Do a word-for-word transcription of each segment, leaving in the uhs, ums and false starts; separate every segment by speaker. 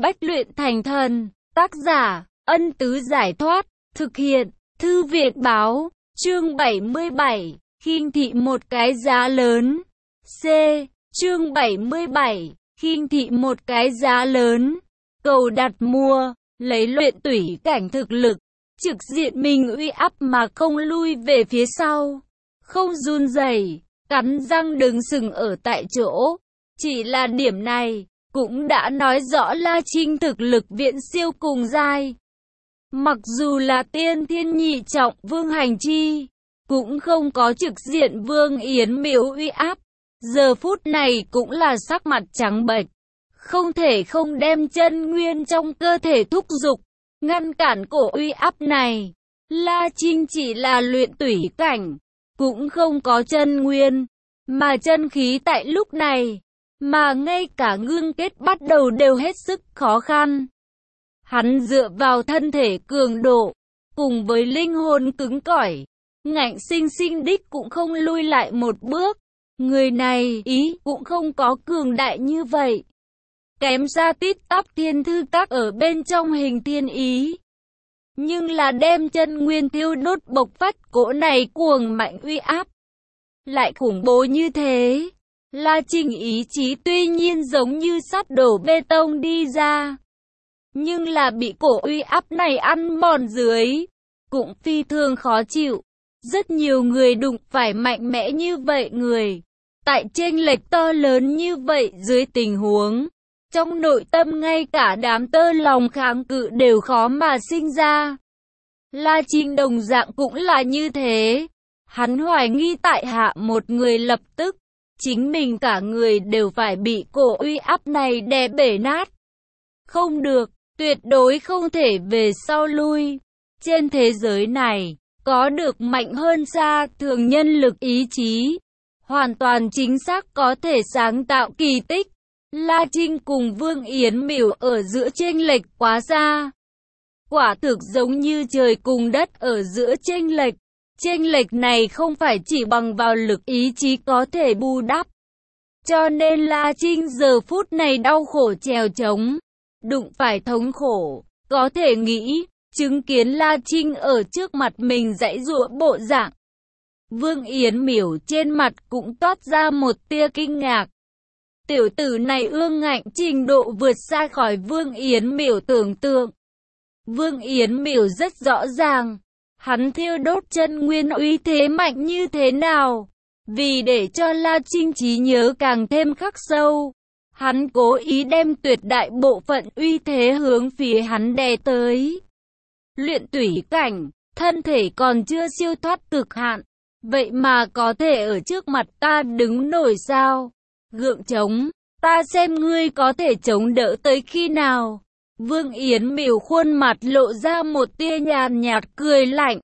Speaker 1: bách luyện thành thần. Tác giả, Ân Tứ Giải Thoát. Thực hiện, Thư Viện Báo. Chương bảy mươi bảy. Khinh thị một cái giá lớn. C. Chương bảy mươi bảy. Khinh thị một cái giá lớn. Cầu đặt mua, lấy luyện tủy cảnh thực lực, trực diện mình uy áp mà không lui về phía sau, không run rẩy, cắn răng đứng sừng ở tại chỗ. Chỉ là điểm này, cũng đã nói rõ La Trinh thực lực viễn siêu cùng giai. Mặc dù là tiên thiên nhị trọng Vương Hành Chi, cũng không có trực diện Vương Yến Miểu uy áp. Giờ phút này cũng là sắc mặt trắng bệch, không thể không đem chân nguyên trong cơ thể thúc giục, ngăn cản cổ uy áp này. La Trinh chỉ là luyện tủy cảnh, cũng không có chân nguyên, mà chân khí tại lúc này, mà ngay cả ngưng kết bắt đầu đều hết sức khó khăn. Hắn dựa vào thân thể cường độ, cùng với linh hồn cứng cỏi, ngạnh sinh sinh đích cũng không lui lại một bước. Người này ý cũng không có cường đại như vậy, kém xa tít tắp thiên thư các ở bên trong hình thiên ý. Nhưng là đem chân nguyên thiêu đốt bộc phát cỗ này cuồng mạnh uy áp, lại khủng bố như thế. La Trinh ý chí tuy nhiên giống như sắt đổ bê tông đi ra, nhưng là bị cổ uy áp này ăn mòn dưới, cũng phi thường khó chịu. Rất nhiều người đụng phải mạnh mẽ như vậy người, tại chênh lệch to lớn như vậy dưới tình huống, trong nội tâm ngay cả đám tơ lòng kháng cự đều khó mà sinh ra. La Trinh đồng dạng cũng là như thế. Hắn hoài nghi tại hạ một người lập tức, chính mình cả người đều phải bị cổ uy áp này đè bể nát. Không được, tuyệt đối không thể về sau lui. Trên thế giới này, có được mạnh hơn xa thường nhân lực ý chí, hoàn toàn chính xác có thể sáng tạo kỳ tích. La Trinh cùng Vương Yến Miểu ở giữa chênh lệch quá xa, quả thực giống như trời cùng đất ở giữa chênh lệch. Chênh lệch này không phải chỉ bằng vào lực ý chí có thể bù đắp. Cho nên La Trinh giờ phút này đau khổ trèo trống, đụng phải thống khổ, có thể nghĩ, chứng kiến La Trinh ở trước mặt mình giãy giụa bộ dạng. Vương Yến Miểu trên mặt cũng toát ra một tia kinh ngạc. Tiểu tử này ương ngạnh trình độ vượt xa khỏi Vương Yến Miểu tưởng tượng. Vương Yến Miểu rất rõ ràng, hắn thiêu đốt chân nguyên uy thế mạnh như thế nào. Vì để cho La Trinh trí nhớ càng thêm khắc sâu, hắn cố ý đem tuyệt đại bộ phận uy thế hướng phía hắn đè tới. Luyện tủy cảnh, thân thể còn chưa siêu thoát cực hạn, vậy mà có thể ở trước mặt ta đứng nổi sao? Gượng chống, ta xem ngươi có thể chống đỡ tới khi nào? Vương Yến Miểu khuôn mặt lộ ra một tia nhàn nhạt cười lạnh.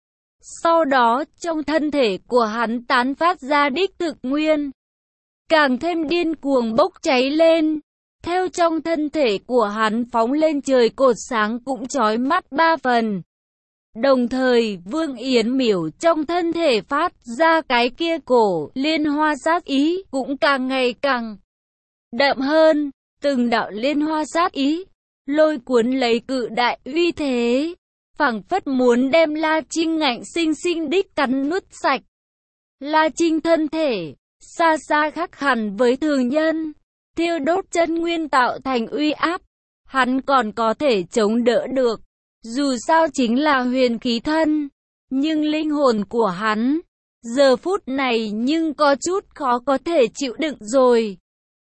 Speaker 1: Sau đó, trong thân thể của hắn tán phát ra đích thực nguyên, càng thêm điên cuồng bốc cháy lên. Theo trong thân thể của hắn phóng lên trời cột sáng cũng chói mắt ba phần. Đồng thời, Vương Yến Miểu trong thân thể phát ra cái kia cổ liên hoa sát ý cũng càng ngày càng đậm hơn. Từng đạo liên hoa sát ý lôi cuốn lấy cự đại uy thế, phảng phất muốn đem La Trinh ngạnh sinh sinh đích cắn nuốt sạch. La Trinh thân thể xa xa khác hẳn với thường nhân, thiêu đốt chân nguyên tạo thành uy áp, hắn còn có thể chống đỡ được. Dù sao chính là huyền khí thân, nhưng linh hồn của hắn giờ phút này nhưng có chút khó có thể chịu đựng rồi.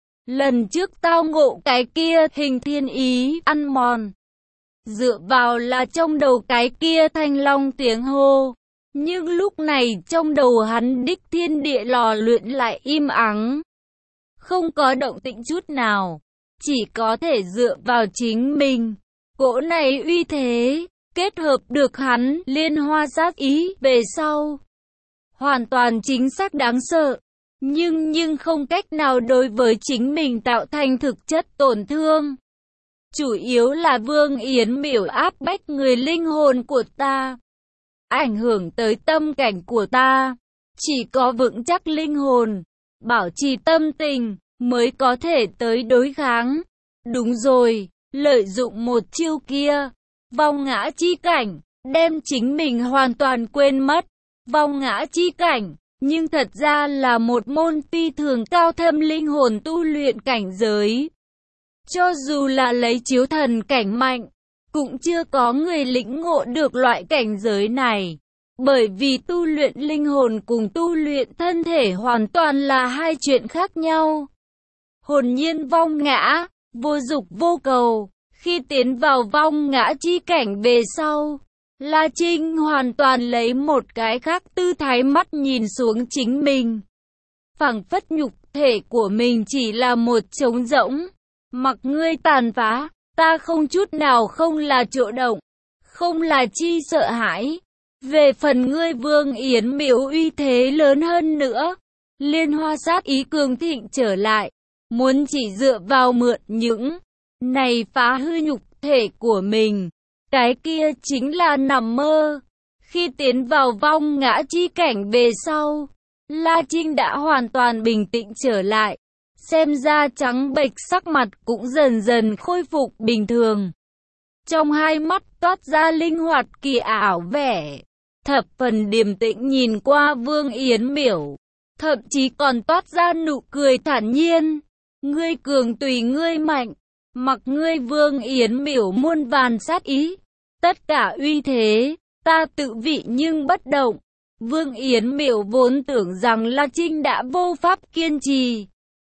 Speaker 1: Lần trước tao ngộ cái kia hình thiên ý ăn mòn, dựa vào là trong đầu cái kia thanh long tiếng hô. Nhưng lúc này trong đầu hắn đích thiên địa lò luyện lại im ắng, không có động tĩnh chút nào, chỉ có thể dựa vào chính mình. Cỗ này uy thế, kết hợp được hắn liên hoa sát ý về sau, hoàn toàn chính xác đáng sợ. Nhưng nhưng không cách nào đối với chính mình tạo thành thực chất tổn thương. Chủ yếu là Vương Yến Miểu áp bách người linh hồn của ta, ảnh hưởng tới tâm cảnh của ta. Chỉ có vững chắc linh hồn, bảo trì tâm tình, mới có thể tới đối kháng. Đúng rồi, lợi dụng một chiêu kia, vong ngã chi cảnh, đem chính mình hoàn toàn quên mất. Vong ngã chi cảnh, nhưng thật ra là một môn phi thường cao thâm linh hồn tu luyện cảnh giới. Cho dù là lấy chiếu thần cảnh mạnh, cũng chưa có người lĩnh ngộ được loại cảnh giới này. Bởi vì tu luyện linh hồn cùng tu luyện thân thể hoàn toàn là hai chuyện khác nhau. Hồn nhiên vong ngã, vô dục vô cầu, khi tiến vào vong ngã chi cảnh về sau, La Trinh hoàn toàn lấy một cái khác tư thái mắt nhìn xuống chính mình. Phảng phất nhục thể của mình chỉ là một trống rỗng, mặc ngươi tàn phá, ta không chút nào không là chỗ động, không là chi sợ hãi. Về phần ngươi Vương Yến Miểu uy thế lớn hơn nữa, liên hoa sát ý cường thịnh trở lại, muốn chỉ dựa vào mượn những này phá hư nhục thể của mình, cái kia chính là nằm mơ. Khi tiến vào vong ngã chi cảnh về sau, La Trinh đã hoàn toàn bình tĩnh trở lại, xem ra trắng bệch sắc mặt cũng dần dần khôi phục bình thường. Trong hai mắt toát ra linh hoạt kỳ ảo vẻ, thập phần điềm tĩnh nhìn qua Vương Yến Miểu, thậm chí còn toát ra nụ cười thản nhiên. Ngươi cường tùy ngươi mạnh, mặc ngươi Vương Yến Miểu muôn vàn sát ý, tất cả uy thế, ta tự vị nhưng bất động. Vương Yến Miểu vốn tưởng rằng La Trinh đã vô pháp kiên trì,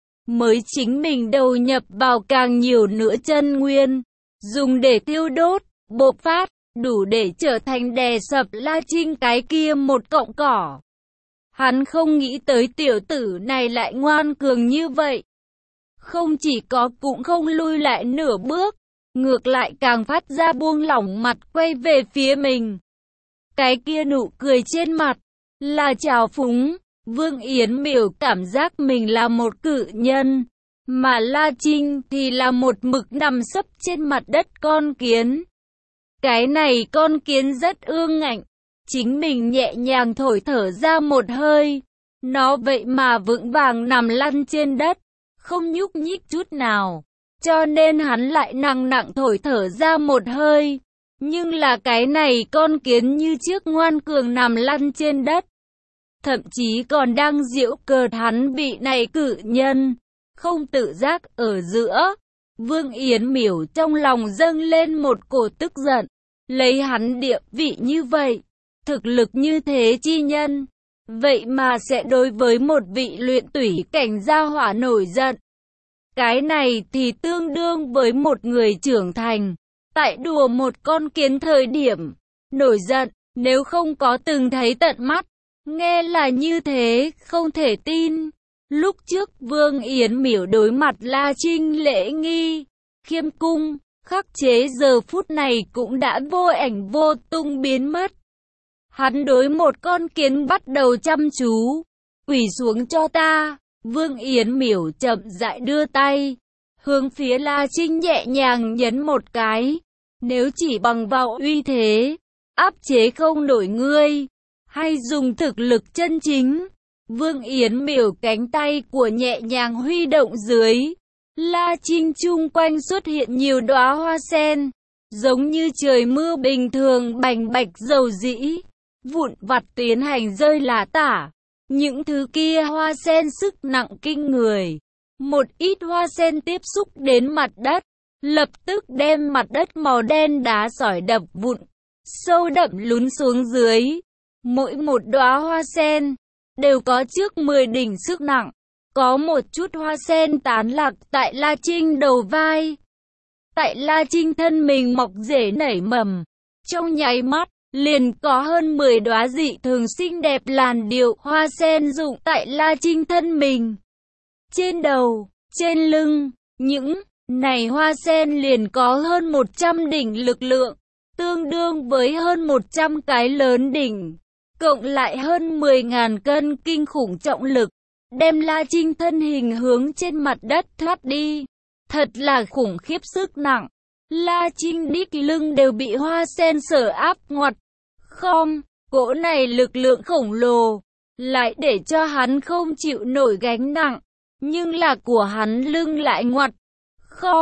Speaker 1: mới chính mình đầu nhập vào càng nhiều nữa chân nguyên, dùng để tiêu đốt, bộc phát, đủ để trở thành đè sập La Trinh cái kia một cọng cỏ. Hắn không nghĩ tới tiểu tử này lại ngoan cường như vậy. Không chỉ có cũng không lui lại nửa bước, ngược lại càng phát ra buông lỏng mặt quay về phía mình. Cái kia nụ cười trên mặt là trào phúng. Vương Yến Miểu cảm giác mình là một cự nhân, mà La Trinh thì là một mực nằm sấp trên mặt đất con kiến. Cái này con kiến rất ương ngạnh, chính mình nhẹ nhàng thổi thở ra một hơi, nó vậy mà vững vàng nằm lăn trên đất, không nhúc nhích chút nào, cho nên hắn lại nặng nặng thổi thở ra một hơi. Nhưng là cái này con kiến như trước ngoan cường nằm lăn trên đất, thậm chí còn đang giễu cợt hắn bị này cự nhân, không tự giác ở giữa. Vương Yến Miểu trong lòng dâng lên một cổ tức giận, lấy hắn địa vị như vậy, thực lực như thế chi nhân, vậy mà sẽ đối với một vị luyện tủy cảnh gia hỏa nổi giận. Cái này thì tương đương với một người trưởng thành, tại đùa một con kiến thời điểm, nổi giận, nếu không có từng thấy tận mắt, nghe là như thế, không thể tin. Lúc trước Vương Yến Miểu đối mặt La Trinh lễ nghi, khiêm cung, khắc chế giờ phút này cũng đã vô ảnh vô tung biến mất. Hắn đối một con kiến bắt đầu chăm chú, quỳ xuống cho ta. Vương Yến Miểu chậm rãi đưa tay, hướng phía La Trinh nhẹ nhàng nhấn một cái. Nếu chỉ bằng vào uy thế, áp chế không nổi ngươi, hay dùng thực lực chân chính. Vương Yến Miểu cánh tay của nhẹ nhàng huy động dưới, La Trinh chung quanh xuất hiện nhiều đóa hoa sen, giống như trời mưa bình thường bành bạch dầu dĩ, vụn vặt tiến hành rơi lả tả. Những thứ kia hoa sen sức nặng kinh người, một ít hoa sen tiếp xúc đến mặt đất, lập tức đem mặt đất màu đen đá sỏi đập vụn, sâu đậm lún xuống dưới. Mỗi một đóa hoa sen đều có trước mười đỉnh sức nặng. Có một chút hoa sen tán lạc tại La Trinh đầu vai. Tại La Trinh thân mình mọc rễ nảy mầm, trong nháy mắt liền có hơn mười đóa dị thường xinh đẹp làn điệu hoa sen rụng tại La Trinh thân mình. Trên đầu, trên lưng, những này hoa sen liền có hơn một trăm đỉnh lực lượng, tương đương với hơn một trăm cái lớn đỉnh, cộng lại hơn mười nghìn cân kinh khủng trọng lực, đem La Trinh thân hình hướng trên mặt đất thoát đi. Thật là khủng khiếp sức nặng. La Trinh đít lưng đều bị hoa sen sở áp ngoặt. Không, cỗ này lực lượng khổng lồ, lại để cho hắn không chịu nổi gánh nặng. Nhưng là của hắn lưng lại ngoặt. Không,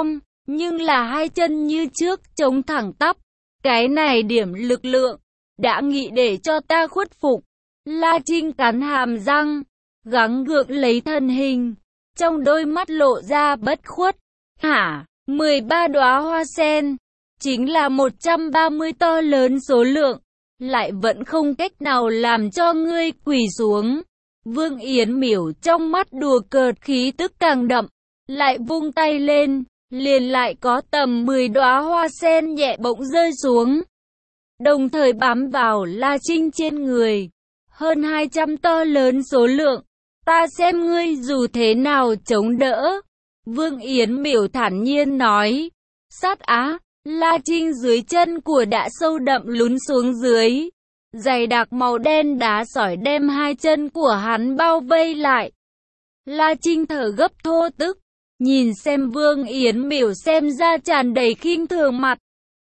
Speaker 1: nhưng là hai chân như trước chống thẳng tắp. Cái này điểm lực lượng, đã nghĩ để cho ta khuất phục. La Trinh cắn hàm răng, gắng gượng lấy thân hình, trong đôi mắt lộ ra bất khuất. Hả, mười ba đóa hoa sen, chính là một trăm ba mươi to lớn số lượng, lại vẫn không cách nào làm cho ngươi quỳ xuống. Vương Yến Miểu trong mắt đùa cợt khí tức càng đậm, lại vung tay lên, liền lại có tầm mười đóa hoa sen nhẹ bỗng rơi xuống, đồng thời bám vào La Trinh trên người. Hơn hai trăm to lớn số lượng, ta xem ngươi dù thế nào chống đỡ. Vương Yến Miểu thản nhiên nói. Sát á, La Trinh dưới chân của đã sâu đậm lún xuống dưới. Dày đặc màu đen đá sỏi đem hai chân của hắn bao vây lại. La Trinh thở gấp thô tức, nhìn xem Vương Yến Miểu xem ra tràn đầy khinh thường mặt.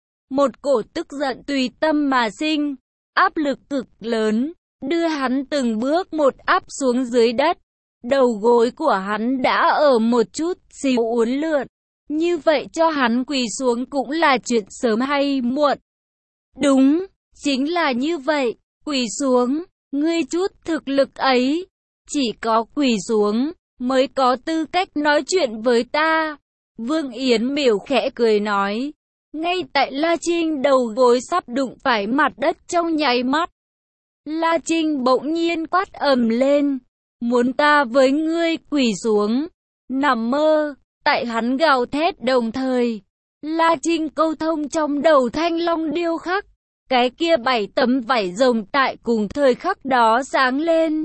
Speaker 1: Một cổ tức giận tùy tâm mà sinh, áp lực cực lớn, đưa hắn từng bước một áp xuống dưới đất. Đầu gối của hắn đã ở một chút xíu uốn lượn, như vậy cho hắn quỳ xuống cũng là chuyện sớm hay muộn. Đúng, chính là như vậy, quỳ xuống, ngươi chút thực lực ấy, chỉ có quỳ xuống mới có tư cách nói chuyện với ta. Vương Yến Miểu khẽ cười nói. Ngay tại La Trinh đầu gối sắp đụng phải mặt đất trong nháy mắt, La Trinh bỗng nhiên quát ầm lên. Muốn ta với ngươi quỳ xuống, nằm mơ. Tại hắn gào thét đồng thời, La Trinh câu thông trong đầu thanh long điêu khắc. Cái kia bảy tấm vảy rồng tại cùng thời khắc đó sáng lên.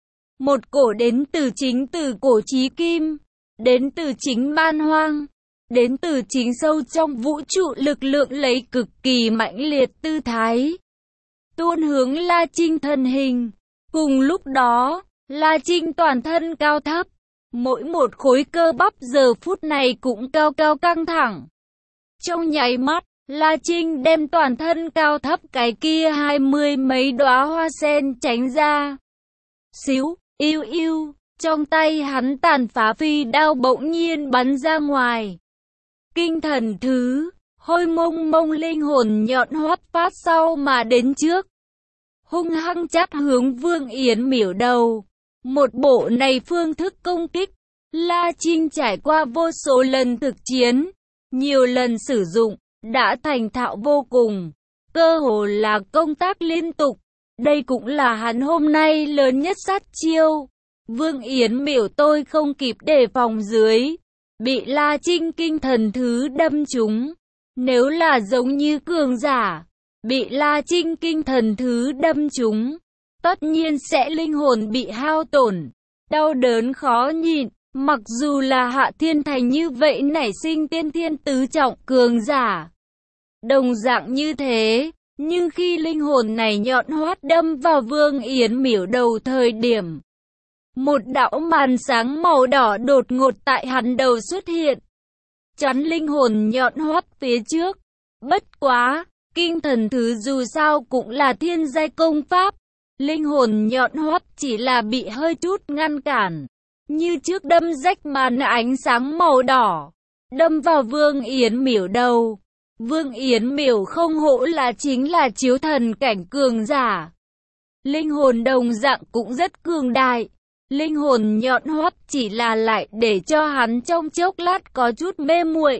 Speaker 1: Một cổ đến từ chính từ cổ chí kim, đến từ chính man hoang, đến từ chính sâu trong vũ trụ lực lượng lấy cực kỳ mãnh liệt tư thái tuôn hướng La Trinh thân hình. Cùng lúc đó, La Trinh toàn thân cao thấp, mỗi một khối cơ bắp giờ phút này cũng cao cao căng thẳng. Trong nháy mắt, La Trinh đem toàn thân cao thấp cái kia hai mươi mấy đóa hoa sen tránh ra. Xíu, yêu yêu, trong tay hắn tàn phá phi đao bỗng nhiên bắn ra ngoài. Kinh thần thứ, hôi mông mông linh hồn nhọn hoắt phát sau mà đến trước. Hung hăng chát hướng Vương Yến Miểu đầu. Một bộ này phương thức công kích, La Trinh trải qua vô số lần thực chiến, nhiều lần sử dụng, đã thành thạo vô cùng, cơ hồ là công tác liên tục. Đây cũng là hắn hôm nay lớn nhất sát chiêu. Vương Yến Miểu tôi không kịp đề phòng dưới, bị La Trinh kinh thần thứ đâm trúng. Nếu là giống như cường giả, bị La Trinh kinh thần thứ đâm trúng, tất nhiên sẽ linh hồn bị hao tổn, đau đớn khó nhịn. Mặc dù là Hạ Thiên Thành như vậy nảy sinh tiên thiên tứ trọng cường giả, đồng dạng như thế, nhưng khi linh hồn này nhọn hoắt đâm vào Vương Yến Miểu đầu thời điểm, một đạo màn sáng màu đỏ đột ngột tại hắn đầu xuất hiện, chắn linh hồn nhọn hoắt phía trước. Bất quá, kinh thần thứ dù sao cũng là thiên giai công pháp, linh hồn nhọn hoắt chỉ là bị hơi chút ngăn cản, như trước đâm rách màn ánh sáng màu đỏ, đâm vào Vương Yến Miểu đầu. Vương Yến Miểu không hổ là chính là chiếu thần cảnh cường giả, linh hồn đồng dạng cũng rất cường đại. Linh hồn nhọn hoắt chỉ là lại để cho hắn trong chốc lát có chút mê muội,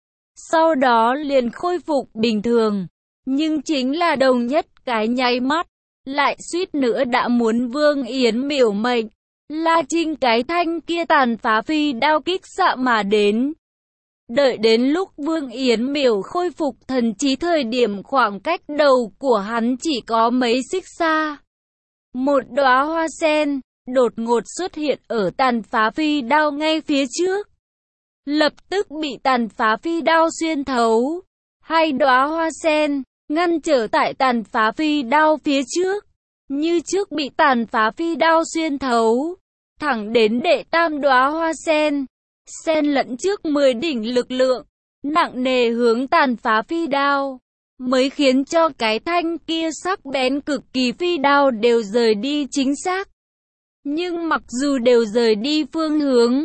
Speaker 1: sau đó liền khôi phục bình thường. Nhưng chính là đồng nhất cái nháy mắt, lại suýt nữa đã muốn Vương Yến Miểu mệnh. La Trinh cái thanh kia tàn phá phi đao kích xạ mà đến. Đợi đến lúc Vương Yến Miểu khôi phục thần trí thời điểm khoảng cách đầu của hắn chỉ có mấy xích xa. Một đóa hoa sen đột ngột xuất hiện ở tàn phá phi đao ngay phía trước, lập tức bị tàn phá phi đao xuyên thấu. Hai đóa hoa sen ngăn trở tại tàn phá phi đao phía trước, như trước bị tàn phá phi đao xuyên thấu, thẳng đến đệ tam đóa hoa sen, sen lẫn trước mười đỉnh lực lượng, nặng nề hướng tàn phá phi đao, mới khiến cho cái thanh kia sắc bén cực kỳ phi đao đều rời đi chính xác. Nhưng mặc dù đều rời đi phương hướng,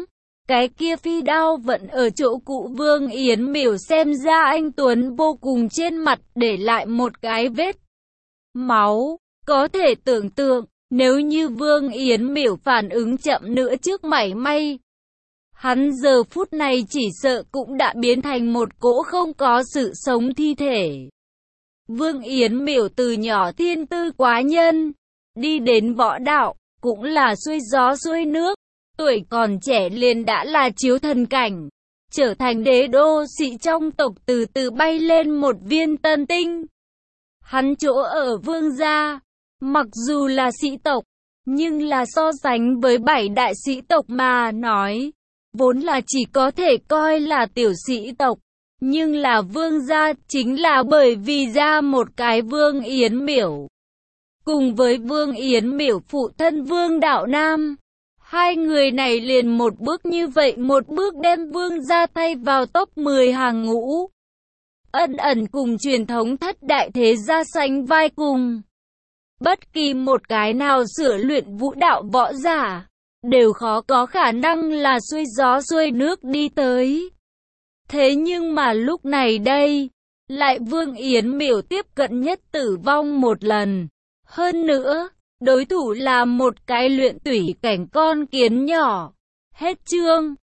Speaker 1: Cái kia phi đao vẫn ở chỗ cụ. Vương Yến Miểu xem ra anh Tuấn vô cùng, trên mặt để lại một cái vết máu. Có thể tưởng tượng, nếu như Vương Yến Miểu phản ứng chậm nữa trước mảy may, hắn giờ phút này chỉ sợ cũng đã biến thành một cỗ không có sự sống thi thể. Vương Yến Miểu từ nhỏ thiên tư quá nhân, đi đến võ đạo, cũng là xuôi gió xuôi nước. Tuổi còn trẻ liền đã là chiếu thần cảnh, trở thành đế đô sĩ trong tộc, từ từ bay lên một viên tân tinh. Hắn chỗ ở Vương gia, mặc dù là sĩ tộc, nhưng là so sánh với bảy đại sĩ tộc mà nói, vốn là chỉ có thể coi là tiểu sĩ tộc. Nhưng là Vương gia chính là bởi vì ra một cái Vương Yến Miểu. Cùng với Vương Yến Miểu phụ thân Vương Đạo Nam, hai người này liền một bước như vậy một bước đem Vương gia thay vào top mười hàng ngũ. Ân ẩn cùng truyền thống thất đại thế gia sánh vai cùng. Bất kỳ một cái nào sửa luyện vũ đạo võ giả, đều khó có khả năng là xuôi gió xuôi nước đi tới. Thế nhưng mà lúc này đây, lại Vương Yến Miểu tiếp cận nhất tử vong một lần. Hơn nữa, đối thủ là một cái luyện tủy cảnh con kiến nhỏ. Hết chương.